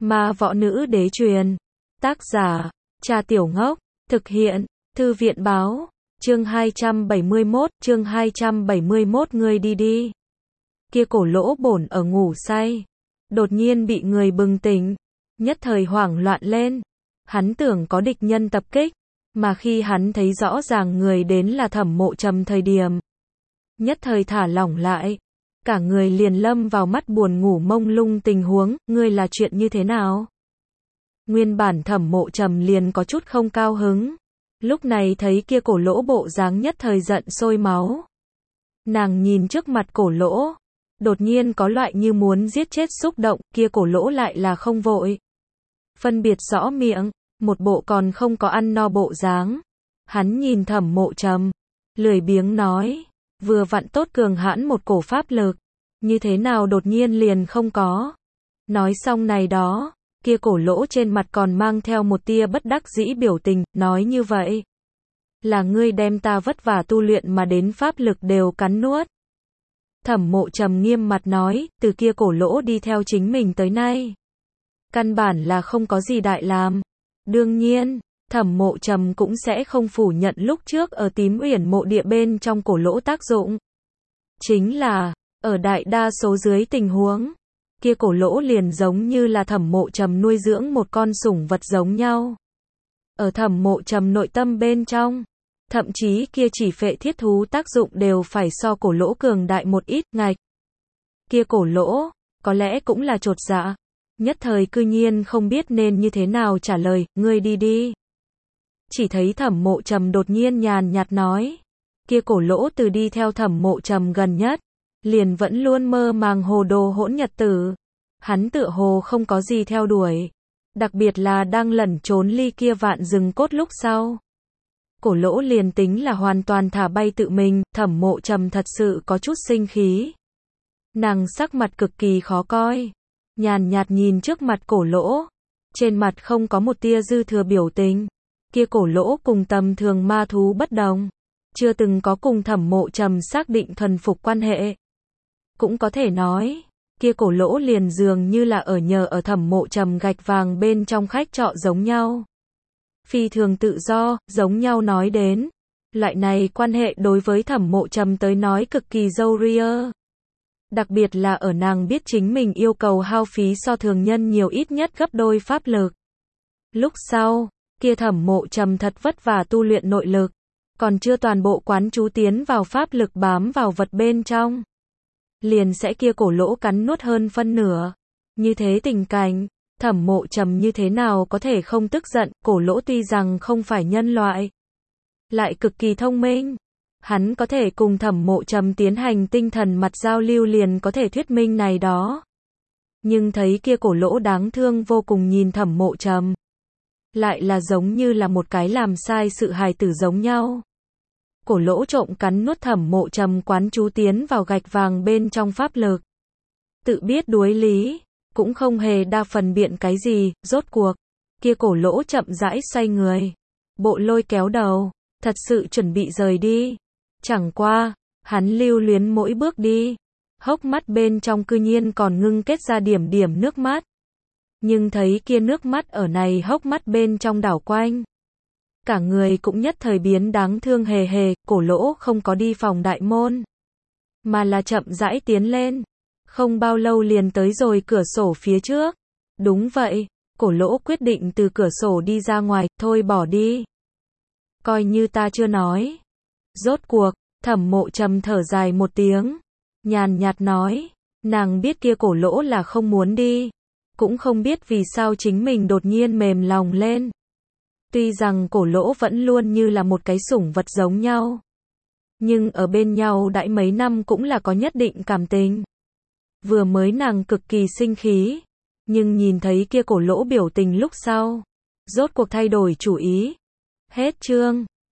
Ma võ nữ đế truyền. Tác giả, Trà Tiểu Ngốc. Thực hiện, Thư viện báo. Chương 271, ngươi đi đi. Kia cổ lỗ bổn ở ngủ say. Đột nhiên bị người bừng tỉnh. Nhất thời hoảng loạn lên. Hắn tưởng có địch nhân tập kích. Mà khi hắn thấy rõ ràng người đến là Thẩm Mộ Trầm thời điểm. Nhất thời thả lỏng lại. Cả người liền lâm vào mắt buồn ngủ mông lung tình huống, ngươi là chuyện như thế nào? Nguyên bản Thẩm Mộ Trầm liền có chút không cao hứng. Lúc này thấy kia cổ lỗ bộ dáng nhất thời giận sôi máu. Nàng nhìn trước mặt cổ lỗ. Đột nhiên có loại như muốn giết chết xúc động, kia cổ lỗ lại là không vội. Phân biệt rõ miệng, một bộ còn không có ăn no bộ dáng. Hắn nhìn Thẩm Mộ Trầm, lười biếng nói, vừa vặn tốt cường hãn một cổ pháp lực, như thế nào đột nhiên liền không có. Nói xong này đó, kia cổ lỗ trên mặt còn mang theo một tia bất đắc dĩ biểu tình, nói như vậy. Là ngươi đem ta vất vả tu luyện mà đến pháp lực đều cắn nuốt. Thẩm Mộ Trầm nghiêm mặt nói, từ kia cổ lỗ đi theo chính mình tới nay. Căn bản là không có gì đại làm. Đương nhiên, Thẩm Mộ Trầm cũng sẽ không phủ nhận lúc trước ở Tím Uyển mộ địa bên trong cổ lỗ tác dụng. Chính là, ở đại đa số dưới tình huống, kia cổ lỗ liền giống như là Thẩm Mộ Trầm nuôi dưỡng một con sủng vật giống nhau. Ở Thẩm Mộ Trầm nội tâm bên trong, thậm chí kia chỉ phệ thiết thú tác dụng đều phải so cổ lỗ cường đại một ít, ngạch. Kia cổ lỗ, có lẽ cũng là chột dạ. Nhất thời cư nhiên không biết nên như thế nào trả lời, ngươi đi đi. Chỉ thấy Thẩm Mộ Trầm đột nhiên nhàn nhạt nói. Kia cổ lỗ từ đi theo Thẩm Mộ Trầm gần nhất, liền vẫn luôn mơ màng hồ đồ hỗn nhật tử. Hắn tựa hồ không có gì theo đuổi. Đặc biệt là đang lẩn trốn ly kia vạn rừng cốt lúc sau. Cổ lỗ liền tính là hoàn toàn thả bay tự mình, Thẩm Mộ Trầm thật sự có chút sinh khí. Nàng sắc mặt cực kỳ khó coi. Nhàn nhạt nhìn trước mặt cổ lỗ. Trên mặt không có một tia dư thừa biểu tình. Kia cổ lỗ cùng tầm thường ma thú bất đồng. Chưa từng có cùng Thẩm Mộ Trầm xác định thuần phục quan hệ. Cũng có thể nói, kia cổ lỗ liền dường như là ở nhờ ở Thẩm Mộ Trầm gạch vàng bên trong khách trọ giống nhau. Phi thường tự do, giống nhau nói đến. Loại này quan hệ đối với Thẩm Mộ Trầm tới nói cực kỳ râu ria. Đặc biệt là ở nàng biết chính mình yêu cầu hao phí so thường nhân nhiều ít nhất gấp đôi pháp lực. Lúc sau, kia Thẩm Mộ Trầm thật vất vả tu luyện nội lực, còn chưa toàn bộ quán chú tiến vào pháp lực bám vào vật bên trong. Liền sẽ kia cổ lỗ cắn nuốt hơn phân nửa. Như thế tình cảnh, Thẩm Mộ Trầm như thế nào có thể không tức giận, cổ lỗ tuy rằng không phải nhân loại, lại cực kỳ thông minh. Hắn có thể cùng Thẩm Mộ Trầm tiến hành tinh thần mặt giao lưu liền có thể thuyết minh này đó. Nhưng thấy kia cổ lỗ đáng thương vô cùng nhìn Thẩm Mộ Trầm. Lại là giống như là một cái làm sai sự hài tử giống nhau. Cổ lỗ trộm cắn nuốt Thẩm Mộ Trầm quán chú tiến vào gạch vàng bên trong pháp lực. Tự biết đuối lý, cũng không hề đa phần biện cái gì, rốt cuộc. Kia cổ lỗ chậm rãi xoay người. Bộ lôi kéo đầu, thật sự chuẩn bị rời đi. Chẳng qua, hắn lưu luyến mỗi bước đi. Hốc mắt bên trong cư nhiên còn ngưng kết ra điểm điểm nước mắt. Nhưng thấy kia nước mắt ở này hốc mắt bên trong đảo quanh. Cả người cũng nhất thời biến đáng thương hề hề, cổ lỗ không có đi phòng đại môn. Mà là chậm rãi tiến lên. Không bao lâu liền tới rồi cửa sổ phía trước. Đúng vậy, cổ lỗ quyết định từ cửa sổ đi ra ngoài, thôi bỏ đi. Coi như ta chưa nói. Rốt cuộc, Thẩm Mộ Trầm thở dài một tiếng. Nhàn nhạt nói, nàng biết kia cổ lỗ là không muốn đi. Cũng không biết vì sao chính mình đột nhiên mềm lòng lên. Tuy rằng cổ lỗ vẫn luôn như là một cái sủng vật giống nhau. Nhưng ở bên nhau đãi mấy năm cũng là có nhất định cảm tình. Vừa mới nàng cực kỳ sinh khí. Nhưng nhìn thấy kia cổ lỗ biểu tình lúc sau. Rốt cuộc thay đổi chủ ý. Hết chương.